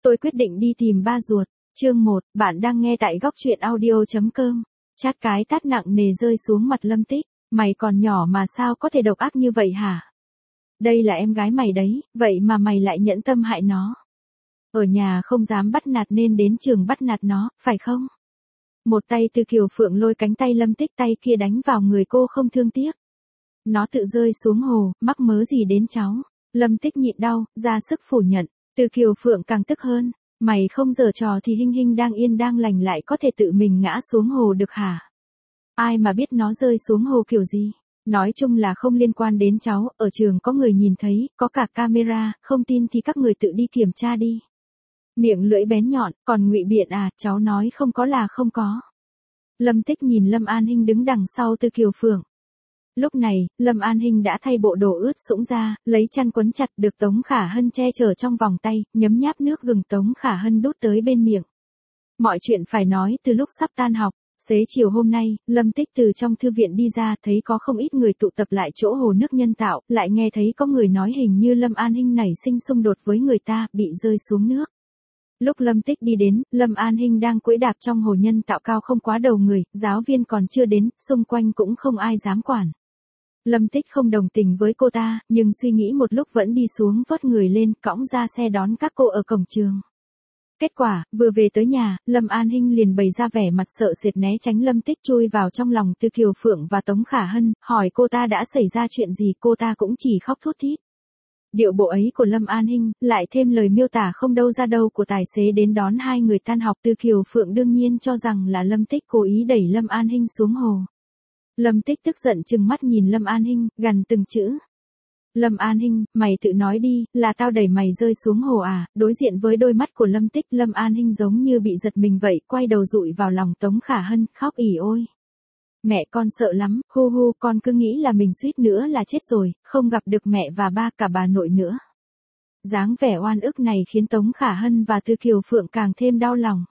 Tôi quyết định đi tìm ba ruột. Chương 1, bạn đang nghe tại góc truyện audio.com. Chát cái tát nặng nề rơi xuống mặt Lâm Tích. Mày còn nhỏ mà sao có thể độc ác như vậy hả? Đây là em gái mày đấy, vậy mà mày lại nhẫn tâm hại nó. Ở nhà không dám bắt nạt nên đến trường bắt nạt nó, phải không? Một tay Từ Kiều Phượng lôi cánh tay Lâm Tích, tay kia đánh vào người cô không thương tiếc. Nó tự rơi xuống hồ, mắc mớ gì đến cháu. Lâm Tích nhịn đau, ra sức phủ nhận. Từ Kiều Phượng càng tức hơn. Mày không giở trò thì Hinh Hinh đang yên đang lành lại có thể tự mình ngã xuống hồ được hả? Ai mà biết nó rơi xuống hồ kiểu gì? Nói chung là không liên quan đến cháu, ở trường có người nhìn thấy, có cả camera, không tin thì các người tự đi kiểm tra đi. Miệng lưỡi bén nhọn, còn ngụy biện à, cháu nói không có là không có. Lâm Tích nhìn Lâm An Hinh đứng đằng sau Từ Kiều Phượng. Lúc này, Lâm An Hinh đã thay bộ đồ ướt sũng ra, lấy chăn quấn chặt được Tống Khả Hân che chở trong vòng tay, nhấm nháp nước gừng Tống Khả Hân đút tới bên miệng. Mọi chuyện phải nói từ lúc sắp tan học. Xế chiều hôm nay, Lâm Tích từ trong thư viện đi ra thấy có không ít người tụ tập lại chỗ hồ nước nhân tạo, lại nghe thấy có người nói hình như Lâm An Hinh nảy sinh xung đột với người ta, bị rơi xuống nước. Lúc Lâm Tích đi đến, Lâm An Hinh đang cưỡi đạp trong hồ nhân tạo cao không quá đầu người, giáo viên còn chưa đến, xung quanh cũng không ai dám quản. Lâm Tích không đồng tình với cô ta, nhưng suy nghĩ một lúc vẫn đi xuống vớt người lên, cõng ra xe đón các cô ở cổng trường. Kết quả, vừa về tới nhà, Lâm An Hinh liền bày ra vẻ mặt sợ sệt né tránh Lâm Tích chui vào trong lòng Từ Kiều Phượng và Tống Khả Hân, hỏi cô ta đã xảy ra chuyện gì, cô ta cũng chỉ khóc thút thít. Điệu bộ ấy của Lâm An Hinh, lại thêm lời miêu tả không đâu ra đâu của tài xế đến đón hai người tan học, Từ Kiều Phượng đương nhiên cho rằng là Lâm Tích cố ý đẩy Lâm An Hinh xuống hồ. Lâm Tích tức giận trừng mắt nhìn Lâm An Hinh, gằn từng chữ. Lâm An Hinh, mày tự nói đi, là tao đẩy mày rơi xuống hồ à? Đối diện với đôi mắt của Lâm Tích, Lâm An Hinh giống như bị giật mình vậy, quay đầu dụi vào lòng Tống Khả Hân, khóc ỉ ôi. Mẹ con sợ lắm, hu hu, con cứ nghĩ là mình suýt nữa là chết rồi, không gặp được mẹ và ba cả bà nội nữa. Dáng vẻ oan ức này khiến Tống Khả Hân và Từ Kiều Phượng càng thêm đau lòng.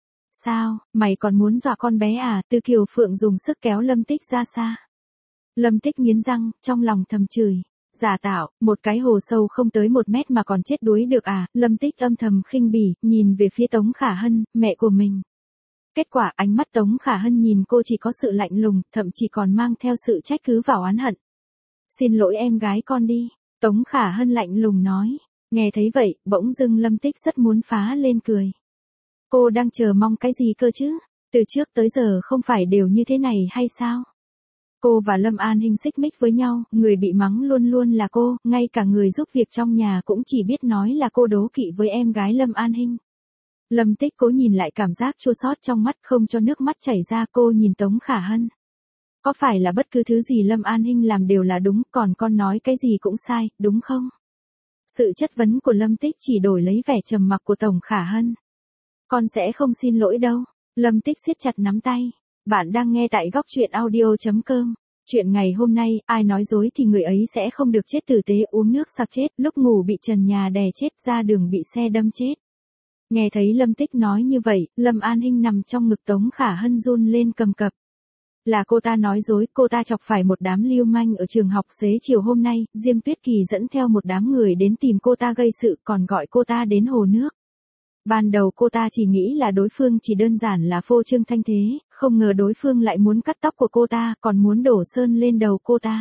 Sao, mày còn muốn dọa con bé à? Từ Kiều Phượng dùng sức kéo Lâm Tích ra xa. Lâm Tích nghiến răng, trong lòng thầm chửi. Giả tạo, một cái hồ sâu không tới 1 mét mà còn chết đuối được à? Lâm Tích âm thầm khinh bỉ, nhìn về phía Tống Khả Hân, mẹ của mình. Kết quả ánh mắt Tống Khả Hân nhìn cô chỉ có sự lạnh lùng, thậm chí còn mang theo sự trách cứ và oán hận. Xin lỗi em gái con đi. Tống Khả Hân lạnh lùng nói. Nghe thấy vậy, bỗng dưng Lâm Tích rất muốn phá lên cười. Cô đang chờ mong cái gì cơ chứ? Từ trước tới giờ không phải đều như thế này hay sao? Cô và Lâm An Hinh xích mích với nhau, người bị mắng luôn luôn là cô, ngay cả người giúp việc trong nhà cũng chỉ biết nói là cô đố kỵ với em gái Lâm An Hinh. Lâm Tích cố nhìn lại cảm giác chua xót trong mắt không cho nước mắt chảy ra, cô nhìn Tống Khả Hân. Có phải là bất cứ thứ gì Lâm An Hinh làm đều là đúng, còn con nói cái gì cũng sai, đúng không? Sự chất vấn của Lâm Tích chỉ đổi lấy vẻ trầm mặc của Tống Khả Hân. Con sẽ không xin lỗi đâu. Lâm Tích siết chặt nắm tay. Bạn đang nghe tại góc truyện audio.com. Chuyện ngày hôm nay, ai nói dối thì người ấy sẽ không được chết tử tế, uống nước sặc chết, lúc ngủ bị trần nhà đè chết, ra đường bị xe đâm chết. Nghe thấy Lâm Tích nói như vậy, Lâm An Hinh nằm trong ngực Tống Khả Hân run lên cầm cập. Là cô ta nói dối, cô ta chọc phải một đám lưu manh ở trường học. Xế chiều hôm nay, Diêm Tuyết Kỳ dẫn theo một đám người đến tìm cô ta gây sự, còn gọi cô ta đến hồ nước. Ban đầu cô ta chỉ nghĩ là đối phương chỉ đơn giản là phô trương thanh thế, không ngờ đối phương lại muốn cắt tóc của cô ta, còn muốn đổ sơn lên đầu cô ta.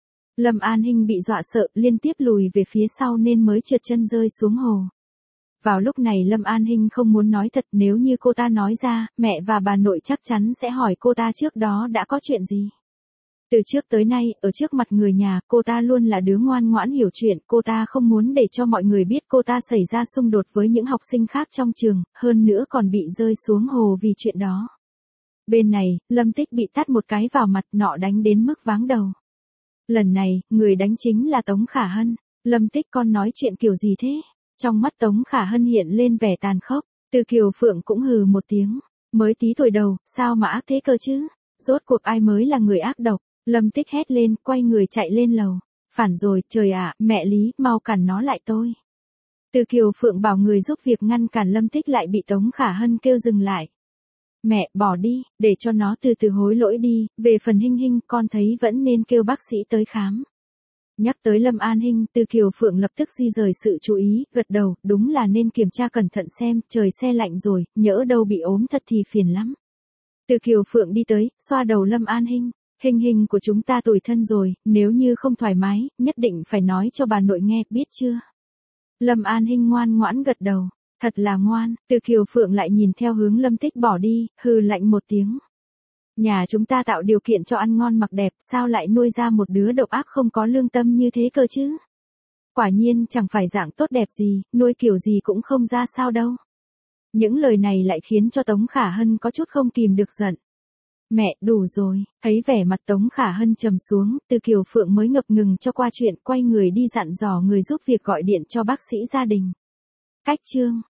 Lâm An Hinh bị dọa sợ, liên tiếp lùi về phía sau nên mới trượt chân rơi xuống hồ. Vào lúc này Lâm An Hinh không muốn nói thật, nếu như cô ta nói ra, mẹ và bà nội chắc chắn sẽ hỏi cô ta trước đó đã có chuyện gì. Từ trước tới nay, ở trước mặt người nhà, cô ta luôn là đứa ngoan ngoãn hiểu chuyện, cô ta không muốn để cho mọi người biết cô ta xảy ra xung đột với những học sinh khác trong trường, hơn nữa còn bị rơi xuống hồ vì chuyện đó. Bên này, Lâm Tích bị tát một cái vào mặt, nọ đánh đến mức váng đầu. Lần này, người đánh chính là Tống Khả Hân. Lâm Tích, con nói chuyện kiểu gì thế? Trong mắt Tống Khả Hân hiện lên vẻ tàn khốc. Từ Kiều Phượng cũng hừ một tiếng. Mới tí tuổi đầu, sao mà ác thế cơ chứ? Rốt cuộc ai mới là người ác độc? Lâm Tích hét lên, quay người chạy lên lầu. Phản rồi, trời ạ, mẹ Lý, mau cản nó lại tôi. Từ Kiều Phượng bảo người giúp việc ngăn cản Lâm Tích lại bị Tống Khả Hân kêu dừng lại. Mẹ, bỏ đi, để cho nó từ từ hối lỗi đi, về phần Hinh Hinh, con thấy vẫn nên kêu bác sĩ tới khám. Nhắc tới Lâm An Hinh, Từ Kiều Phượng lập tức di rời sự chú ý, gật đầu, đúng là nên kiểm tra cẩn thận xem, trời se lạnh rồi, nhỡ đâu bị ốm thật thì phiền lắm. Từ Kiều Phượng đi tới, xoa đầu Lâm An Hinh. Hình hình của chúng ta tủi thân rồi, nếu như không thoải mái, nhất định phải nói cho bà nội nghe, biết chưa? Lâm An Hinh ngoan ngoãn gật đầu, thật là ngoan. Từ Kiều Phượng lại nhìn theo hướng Lâm Tích bỏ đi, hừ lạnh một tiếng. Nhà chúng ta tạo điều kiện cho ăn ngon mặc đẹp, sao lại nuôi ra một đứa độc ác không có lương tâm như thế cơ chứ? Quả nhiên chẳng phải dạng tốt đẹp gì, nuôi kiểu gì cũng không ra sao đâu. Những lời này lại khiến cho Tống Khả Hân có chút không kìm được giận. Mẹ, đủ rồi. Thấy vẻ mặt Tống Khả Hân trầm xuống, Từ Kiều Phượng mới ngập ngừng cho qua chuyện, quay người đi dặn dò người giúp việc gọi điện cho bác sĩ gia đình. Cách chương